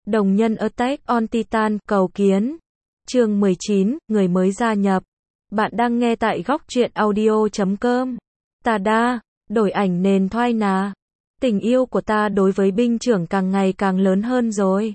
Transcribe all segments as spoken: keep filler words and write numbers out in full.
Đồng nhân Attack on Titan, cầu kiến. Chương mười chín, người mới gia nhập. Bạn đang nghe tại góc truyện audio chấm com. Tada, đổi ảnh nền thoai nà. Tình yêu của ta đối với binh trưởng càng ngày càng lớn hơn rồi.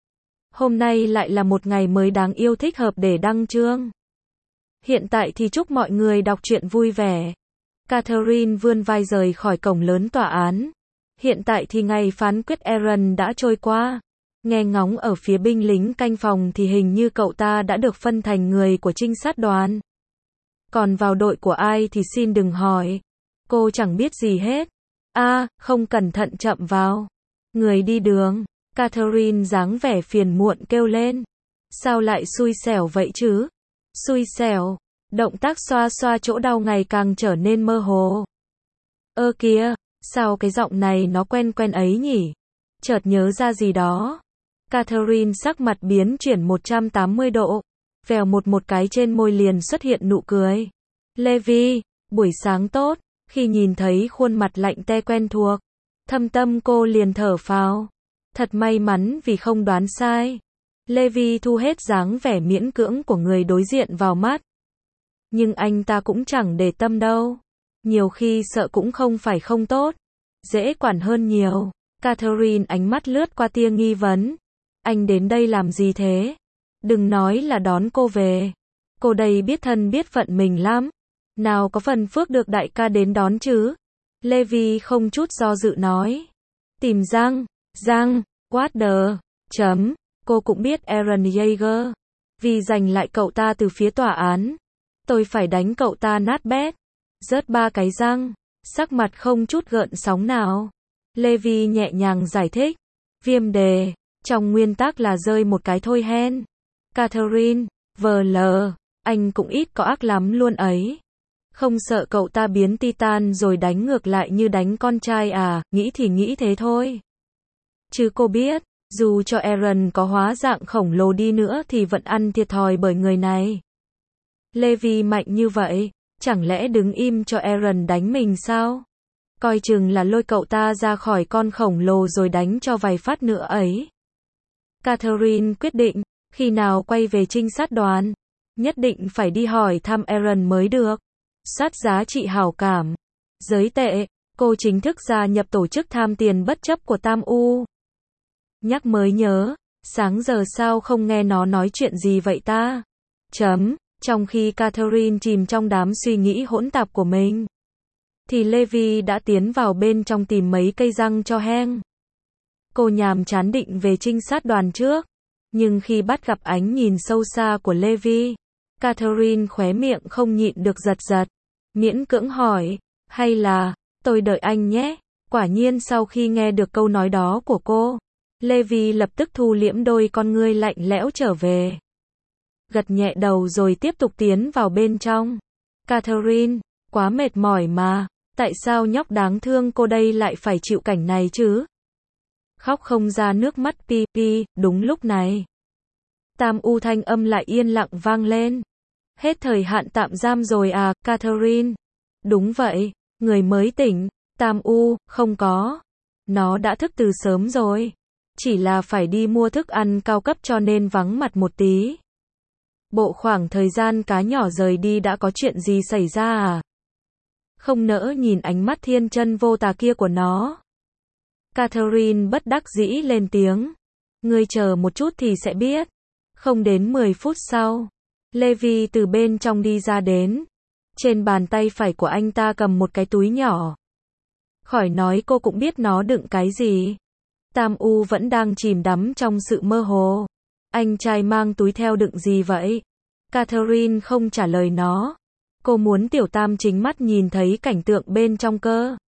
Hôm nay lại là một ngày mới đáng yêu thích hợp để đăng chương. Hiện tại thì chúc mọi người đọc truyện vui vẻ. Catherine vươn vai rời khỏi cổng lớn tòa án. Hiện tại thì ngày phán quyết Aaron đã trôi qua. Nghe ngóng ở phía binh lính canh phòng thì hình như cậu ta đã được phân thành người của trinh sát đoàn. Còn vào đội của ai thì xin đừng hỏi. Cô chẳng biết gì hết. A, à, không cẩn thận chậm vào. Người đi đường. Catherine dáng vẻ phiền muộn kêu lên. Sao lại xui xẻo vậy chứ? Xui xẻo. Động tác xoa xoa chỗ đau ngày càng trở nên mơ hồ. Ơ kìa, sao cái giọng này nó quen quen ấy nhỉ? Chợt nhớ ra gì đó. Catherine sắc mặt biến chuyển một trăm tám mươi độ. Vèo một một cái trên môi liền xuất hiện nụ cười. Levi, buổi sáng tốt. Khi nhìn thấy khuôn mặt lạnh te quen thuộc, thâm tâm cô liền thở phào. Thật may mắn vì không đoán sai. Levi thu hết dáng vẻ miễn cưỡng của người đối diện vào mắt. Nhưng anh ta cũng chẳng để tâm đâu. Nhiều khi sợ cũng không phải không tốt. Dễ quản hơn nhiều. Catherine ánh mắt lướt qua tia nghi vấn. Anh đến đây làm gì thế? Đừng nói là đón cô về. Cô đây biết thân biết phận mình lắm. Nào có phần phước được đại ca đến đón chứ? Levi không chút do dự nói. Tìm Giang, Giang, what the, chấm, cô cũng biết Aaron Yeager. Vì giành lại cậu ta từ phía tòa án. Tôi phải đánh cậu ta nát bét. Rớt ba cái răng, sắc mặt không chút gợn sóng nào. Levi nhẹ nhàng giải thích. Viêm đề, trong nguyên tắc là rơi một cái thôi hen. Catherine, vờ lờ, anh cũng ít có ác lắm luôn ấy. Không sợ cậu ta biến Titan rồi đánh ngược lại như đánh con trai à, nghĩ thì nghĩ thế thôi. Chứ cô biết, dù cho Aaron có hóa dạng khổng lồ đi nữa thì vẫn ăn thiệt thòi bởi người này. Levi mạnh như vậy, chẳng lẽ đứng im cho Aaron đánh mình sao? Coi chừng là lôi cậu ta ra khỏi con khổng lồ rồi đánh cho vài phát nữa ấy. Catherine quyết định, khi nào quay về trinh sát đoàn, nhất định phải đi hỏi thăm Aaron mới được. Sát giá trị hảo cảm. Giới tệ, cô chính thức gia nhập tổ chức tham tiền bất chấp của Tam U. Nhắc mới nhớ, sáng giờ sao không nghe nó nói chuyện gì vậy ta? Chấm, trong khi Catherine chìm trong đám suy nghĩ hỗn tạp của mình, thì Levi đã tiến vào bên trong tìm mấy cây răng cho Heng. Cô nhàm chán định về trinh sát đoàn trước, nhưng khi bắt gặp ánh nhìn sâu xa của Levi, Catherine khóe miệng không nhịn được giật giật. Miễn cưỡng hỏi, hay là, tôi đợi anh nhé. Quả nhiên sau khi nghe được câu nói đó của cô, Levi lập tức thu liễm đôi con ngươi lạnh lẽo trở về. Gật nhẹ đầu rồi tiếp tục tiến vào bên trong. Catherine, quá mệt mỏi mà, tại sao nhóc đáng thương cô đây lại phải chịu cảnh này chứ? Khóc không ra nước mắt pi pi, đúng lúc này. Tam U thanh âm lại yên lặng vang lên. Hết thời hạn tạm giam rồi à, Catherine? Đúng vậy, người mới tỉnh. Tam U, không có. Nó đã thức từ sớm rồi. Chỉ là phải đi mua thức ăn cao cấp cho nên vắng mặt một tí. Bộ khoảng thời gian cá nhỏ rời đi đã có chuyện gì xảy ra à? Không nỡ nhìn ánh mắt thiên chân vô tà kia của nó. Catherine bất đắc dĩ lên tiếng. Ngươi chờ một chút thì sẽ biết. Không đến mười phút sau, Levi từ bên trong đi ra đến. Trên bàn tay phải của anh ta cầm một cái túi nhỏ. Khỏi nói cô cũng biết nó đựng cái gì. Tam U vẫn đang chìm đắm trong sự mơ hồ. Anh trai mang túi theo đựng gì vậy? Catherine không trả lời nó. Cô muốn Tiểu Tam chính mắt nhìn thấy cảnh tượng bên trong cơ.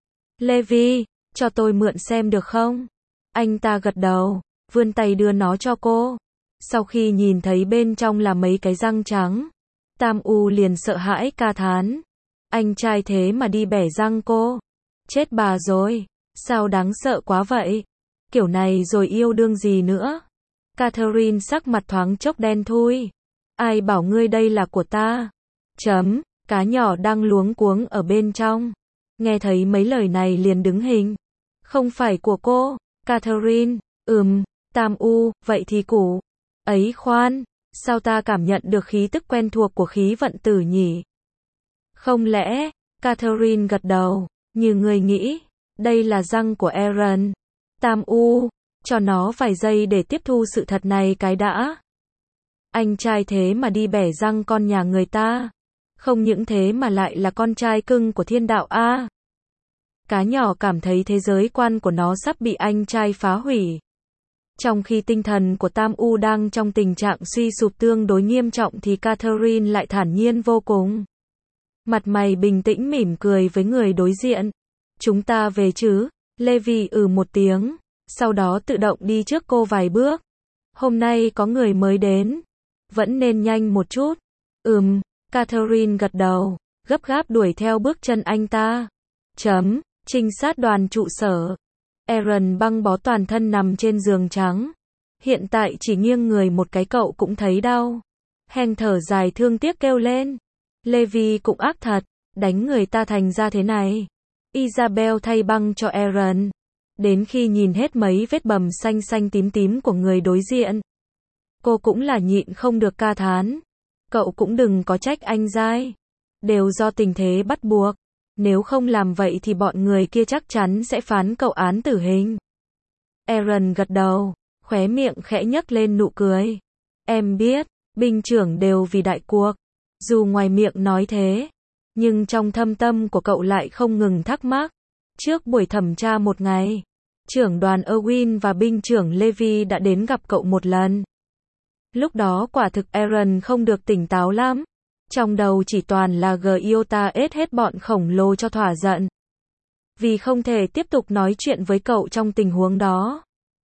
Levi, cho tôi mượn xem được không? Anh ta gật đầu, vươn tay đưa nó cho cô. Sau khi nhìn thấy bên trong là mấy cái răng trắng, Tam U liền sợ hãi ca thán. Anh trai thế mà đi bẻ răng cô. Chết bà rồi, sao đáng sợ quá vậy? Kiểu này rồi yêu đương gì nữa? Catherine sắc mặt thoáng chốc đen thui. Ai bảo ngươi đây là của ta? Chấm, cá nhỏ đang luống cuống ở bên trong. Nghe thấy mấy lời này liền đứng hình. Không phải của cô, Catherine, ừm, Tam U, vậy thì củ. Ấy khoan, sao ta cảm nhận được khí tức quen thuộc của khí vận tử nhỉ? Không lẽ, Catherine gật đầu, như người nghĩ, đây là răng của Aaron. Tam U, cho nó vài giây để tiếp thu sự thật này cái đã. Anh trai thế mà đi bẻ răng con nhà người ta. Không những thế mà lại là con trai cưng của thiên đạo A. Cá nhỏ cảm thấy thế giới quan của nó sắp bị anh trai phá hủy. Trong khi tinh thần của Tam U đang trong tình trạng suy sụp tương đối nghiêm trọng thì Catherine lại thản nhiên vô cùng. Mặt mày bình tĩnh mỉm cười với người đối diện. Chúng ta về chứ? Levi ừ một tiếng, sau đó tự động đi trước cô vài bước. Hôm nay có người mới đến. Vẫn nên nhanh một chút. Ừm, Catherine gật đầu, gấp gáp đuổi theo bước chân anh ta. Chấm, trinh sát đoàn trụ sở. Aaron băng bó toàn thân nằm trên giường trắng. Hiện tại chỉ nghiêng người một cái cậu cũng thấy đau. Hank thở dài thương tiếc kêu lên. Levi cũng ác thật, đánh người ta thành ra thế này. Isabel thay băng cho Aaron. Đến khi nhìn hết mấy vết bầm xanh xanh tím tím của người đối diện, cô cũng là nhịn không được ca thán. Cậu cũng đừng có trách anh dai. Đều do tình thế bắt buộc. Nếu không làm vậy thì bọn người kia chắc chắn sẽ phán cậu án tử hình. Aaron gật đầu, khóe miệng khẽ nhấc lên nụ cười. Em biết, binh trưởng đều vì đại cuộc. Dù ngoài miệng nói thế, nhưng trong thâm tâm của cậu lại không ngừng thắc mắc. Trước buổi thẩm tra một ngày, trưởng đoàn Erwin và binh trưởng Levi đã đến gặp cậu một lần. Lúc đó quả thực Aaron không được tỉnh táo lắm. Trong đầu chỉ toàn là Giota ết hết bọn khổng lồ cho thỏa giận. Vì không thể tiếp tục nói chuyện với cậu trong tình huống đó,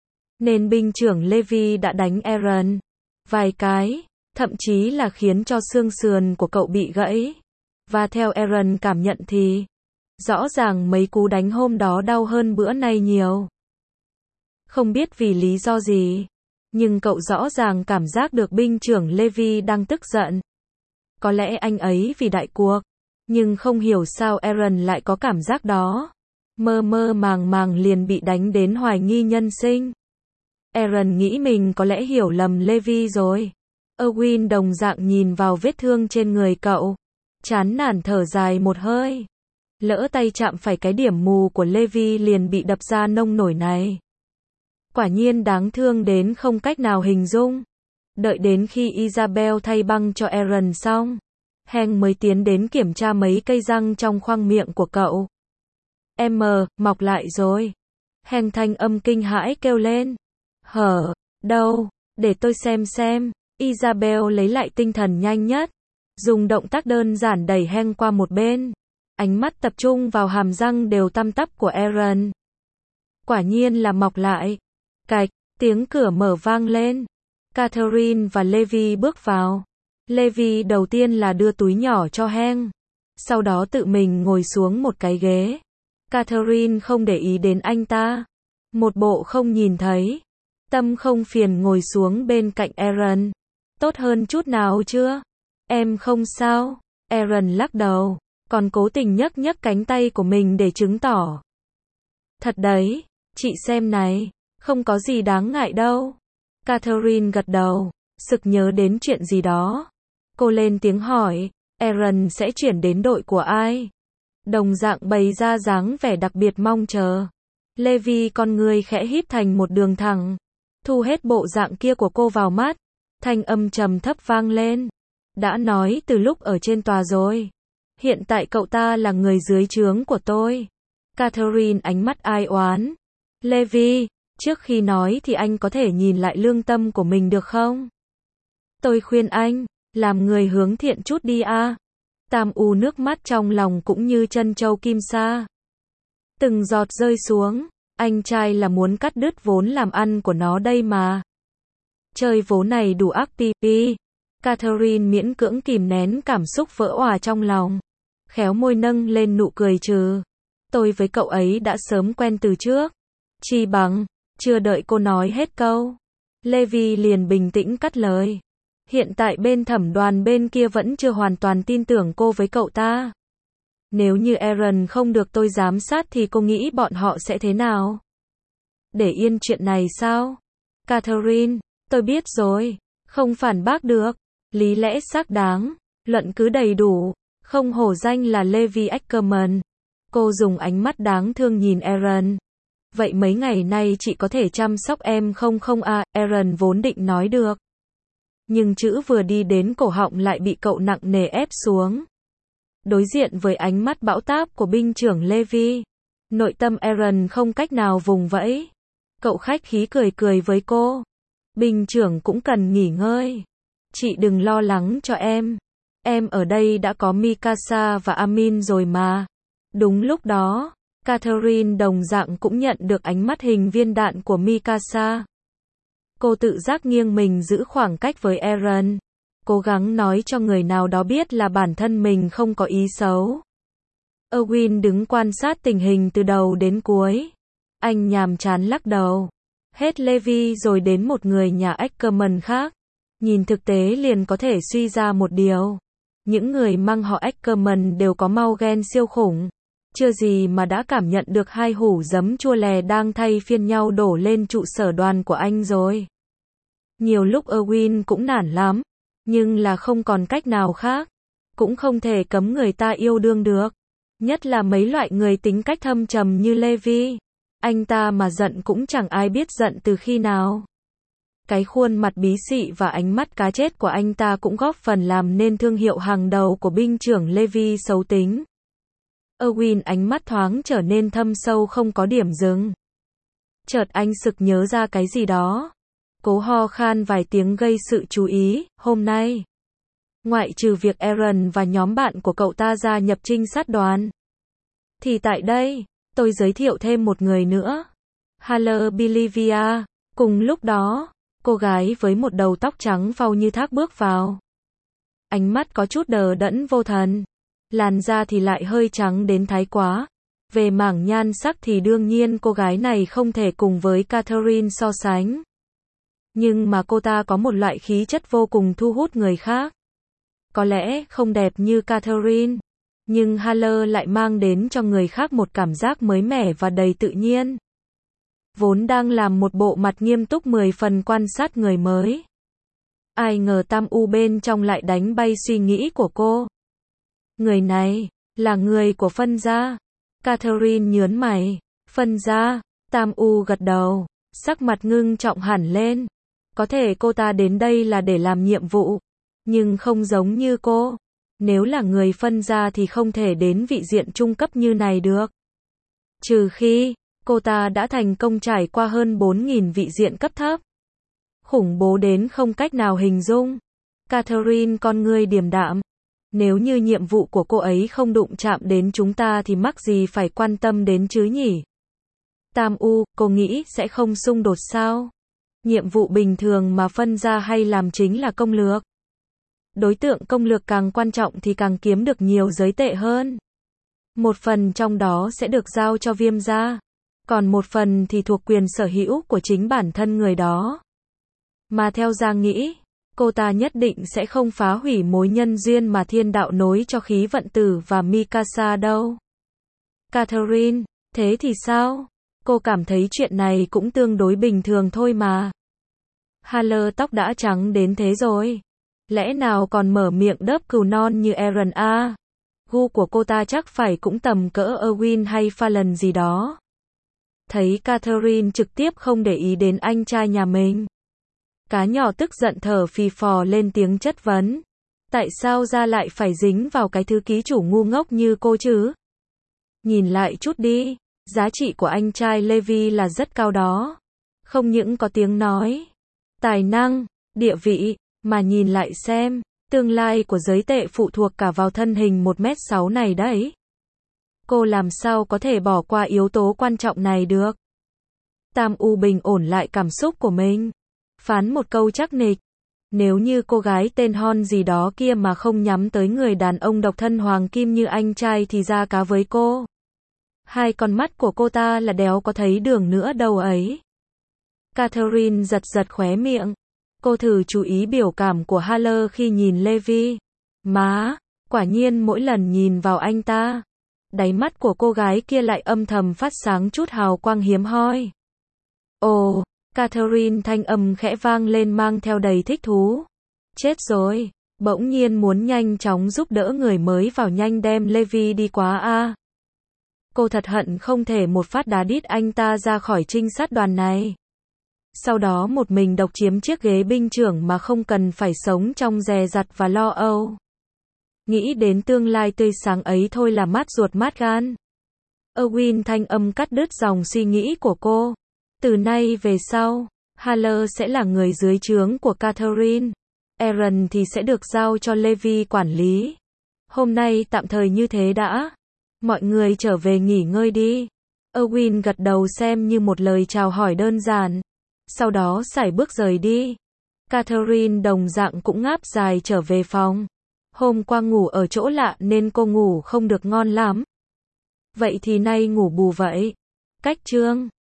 nên binh trưởng Levi đã đánh Aaron vài cái, thậm chí là khiến cho xương sườn của cậu bị gãy. Và theo Aaron cảm nhận thì, rõ ràng mấy cú đánh hôm đó đau hơn bữa nay nhiều. Không biết vì lý do gì, nhưng cậu rõ ràng cảm giác được binh trưởng Levi đang tức giận. Có lẽ anh ấy vì đại cuộc, nhưng không hiểu sao Aaron lại có cảm giác đó. Mơ mơ màng màng liền bị đánh đến hoài nghi nhân sinh. Aaron nghĩ mình có lẽ hiểu lầm Levi rồi. Erwin đồng dạng nhìn vào vết thương trên người cậu, chán nản thở dài một hơi. Lỡ tay chạm phải cái điểm mù của Levi liền bị đập ra nông nổi này. Quả nhiên đáng thương đến không cách nào hình dung. Đợi đến khi Isabel thay băng cho Aaron xong, Hank mới tiến đến kiểm tra mấy cây răng trong khoang miệng của cậu. Em mờ, mọc lại rồi. Hank thanh âm kinh hãi kêu lên. Hở, đâu, để tôi xem xem. Isabel lấy lại tinh thần nhanh nhất, dùng động tác đơn giản đẩy Hank qua một bên. Ánh mắt tập trung vào hàm răng đều tăm tắp của Aaron. Quả nhiên là mọc lại. Cạch, tiếng cửa mở vang lên. Catherine và Levi bước vào. Levi đầu tiên là đưa túi nhỏ cho Hank, sau đó tự mình ngồi xuống một cái ghế. Catherine không để ý đến anh ta, một bộ không nhìn thấy, tâm không phiền ngồi xuống bên cạnh Aaron. Tốt hơn chút nào chưa? Em không sao. Aaron lắc đầu, còn cố tình nhấc nhấc cánh tay của mình để chứng tỏ. Thật đấy, chị xem này, không có gì đáng ngại đâu. Catherine gật đầu, sực nhớ đến chuyện gì đó. Cô lên tiếng hỏi, Aaron sẽ chuyển đến đội của ai? Đồng dạng bày ra dáng vẻ đặc biệt mong chờ. Levi con người khẽ híp thành một đường thẳng, thu hết bộ dạng kia của cô vào mắt. Thanh âm trầm thấp vang lên. Đã nói từ lúc ở trên tòa rồi. Hiện tại cậu ta là người dưới trướng của tôi. Catherine ánh mắt ai oán. Levi, trước khi nói thì anh có thể nhìn lại lương tâm của mình được không? Tôi khuyên anh, làm người hướng thiện chút đi a. Tam U nước mắt trong lòng cũng như chân châu kim sa. Từng giọt rơi xuống, anh trai là muốn cắt đứt vốn làm ăn của nó đây mà. Chơi vố này đủ ác pi pi. Catherine miễn cưỡng kìm nén cảm xúc vỡ òa trong lòng. Khéo môi nâng lên nụ cười trừ. Tôi với cậu ấy đã sớm quen từ trước. Chi bằng, chưa đợi cô nói hết câu, Levi liền bình tĩnh cắt lời. Hiện tại bên thẩm đoàn bên kia vẫn chưa hoàn toàn tin tưởng cô với cậu ta. Nếu như Aaron không được tôi giám sát thì cô nghĩ bọn họ sẽ thế nào? Để yên chuyện này sao? Catherine, tôi biết rồi. Không phản bác được. Lý lẽ xác đáng. Luận cứ đầy đủ. Không hổ danh là Levi Ackerman. Cô dùng ánh mắt đáng thương nhìn Aaron. Vậy mấy ngày nay chị có thể chăm sóc em không không à, Aaron vốn định nói được. Nhưng chữ vừa đi đến cổ họng lại bị cậu nặng nề ép xuống. Đối diện với ánh mắt bão táp của binh trưởng Levi, nội tâm Aaron không cách nào vùng vẫy. Cậu khách khí cười cười với cô. Binh trưởng cũng cần nghỉ ngơi. Chị đừng lo lắng cho em. Em ở đây đã có Mikasa và Amin rồi mà. Đúng lúc đó, Catherine đồng dạng cũng nhận được ánh mắt hình viên đạn của Mikasa. Cô tự giác nghiêng mình giữ khoảng cách với Aaron, cố gắng nói cho người nào đó biết là bản thân mình không có ý xấu. Erwin đứng quan sát tình hình từ đầu đến cuối. Anh nhàm chán lắc đầu. Hết Levi rồi đến một người nhà Ackerman khác. Nhìn thực tế liền có thể suy ra một điều. Những người mang họ Ackerman đều có mau ghen siêu khủng. Chưa gì mà đã cảm nhận được hai hủ giấm chua lè đang thay phiên nhau đổ lên trụ sở đoàn của anh rồi. Nhiều lúc Erwin cũng nản lắm, nhưng là không còn cách nào khác. Cũng không thể cấm người ta yêu đương được. Nhất là mấy loại người tính cách thâm trầm như Levi. Anh ta mà giận cũng chẳng ai biết giận từ khi nào. Cái khuôn mặt bí xị và ánh mắt cá chết của anh ta cũng góp phần làm nên thương hiệu hàng đầu của binh trưởng Levi xấu tính. Erwin ánh mắt thoáng trở nên thâm sâu không có điểm dừng. Chợt anh sực nhớ ra cái gì đó. Cố ho khan vài tiếng gây sự chú ý. Hôm nay, ngoại trừ việc Aaron và nhóm bạn của cậu ta gia nhập trinh sát đoàn, thì tại đây, tôi giới thiệu thêm một người nữa. Halle Bolivia. Cùng lúc đó, cô gái với một đầu tóc trắng phau như thác bước vào. Ánh mắt có chút đờ đẫn vô thần. Làn da thì lại hơi trắng đến thái quá. Về mảng nhan sắc thì đương nhiên cô gái này không thể cùng với Catherine so sánh. Nhưng mà cô ta có một loại khí chất vô cùng thu hút người khác. Có lẽ không đẹp như Catherine, nhưng Halle lại mang đến cho người khác một cảm giác mới mẻ và đầy tự nhiên. Vốn đang làm một bộ mặt nghiêm túc mười phần quan sát người mới. Ai ngờ Tam U bên trong lại đánh bay suy nghĩ của cô. Người này, là người của Phân gia. Catherine nhớn mày. Phân gia. Tam U gật đầu, sắc mặt ngưng trọng hẳn lên. Có thể cô ta đến đây là để làm nhiệm vụ, nhưng không giống như cô. Nếu là người Phân gia thì không thể đến vị diện trung cấp như này được. Trừ khi, cô ta đã thành công trải qua hơn bốn nghìn vị diện cấp thấp. Khủng bố đến không cách nào hình dung. Catherine con người điềm đạm. Nếu như nhiệm vụ của cô ấy không đụng chạm đến chúng ta thì mắc gì phải quan tâm đến chứ nhỉ? Tam U, cô nghĩ sẽ không xung đột sao? Nhiệm vụ bình thường mà Phân gia hay làm chính là công lược. Đối tượng công lược càng quan trọng thì càng kiếm được nhiều giới tệ hơn. Một phần trong đó sẽ được giao cho Viêm gia, còn một phần thì thuộc quyền sở hữu của chính bản thân người đó. Mà theo Gia nghĩ, cô ta nhất định sẽ không phá hủy mối nhân duyên mà thiên đạo nối cho Khí Vận Tử và Mikasa đâu. Catherine, thế thì sao? Cô cảm thấy chuyện này cũng tương đối bình thường thôi mà. Halle tóc đã trắng đến thế rồi. Lẽ nào còn mở miệng đớp cừu non như Aaron à? Gu của cô ta chắc phải cũng tầm cỡ Erwin hay Fallon gì đó. Thấy Catherine trực tiếp không để ý đến anh trai nhà mình. Cá nhỏ tức giận thở phì phò lên tiếng chất vấn. Tại sao Gia lại phải dính vào cái thứ ký chủ ngu ngốc như cô chứ? Nhìn lại chút đi, giá trị của anh trai Levi là rất cao đó. Không những có tiếng nói, tài năng, địa vị, mà nhìn lại xem, tương lai của giới tệ phụ thuộc cả vào thân hình một mét sáu này đấy. Cô làm sao có thể bỏ qua yếu tố quan trọng này được? Tam U bình ổn lại cảm xúc của mình. Phán một câu chắc nịch. Nếu như cô gái tên Hon gì đó kia mà không nhắm tới người đàn ông độc thân hoàng kim như anh trai thì ra cá với cô. Hai con mắt của cô ta là đéo có thấy đường nữa đâu ấy. Catherine giật giật khóe miệng. Cô thử chú ý biểu cảm của Halle khi nhìn Levi. Má, quả nhiên mỗi lần nhìn vào anh ta, đáy mắt của cô gái kia lại âm thầm phát sáng chút hào quang hiếm hoi. Ồ, Catherine thanh âm khẽ vang lên mang theo đầy thích thú. Chết rồi, bỗng nhiên muốn nhanh chóng giúp đỡ người mới vào nhanh đem Levi đi quá a. Cô thật hận không thể một phát đá đít anh ta ra khỏi trinh sát đoàn này. Sau đó một mình độc chiếm chiếc ghế binh trưởng mà không cần phải sống trong dè dặt và lo âu. Nghĩ đến tương lai tươi sáng ấy thôi là mát ruột mát gan. Owen thanh âm cắt đứt dòng suy nghĩ của cô. Từ nay về sau, Haller sẽ là người dưới trướng của Catherine. Aaron thì sẽ được giao cho Levi quản lý. Hôm nay tạm thời như thế đã. Mọi người trở về nghỉ ngơi đi. Owen gật đầu xem như một lời chào hỏi đơn giản. Sau đó sải bước rời đi. Catherine đồng dạng cũng ngáp dài trở về phòng. Hôm qua ngủ ở chỗ lạ nên cô ngủ không được ngon lắm. Vậy thì nay ngủ bù vậy. Cách chương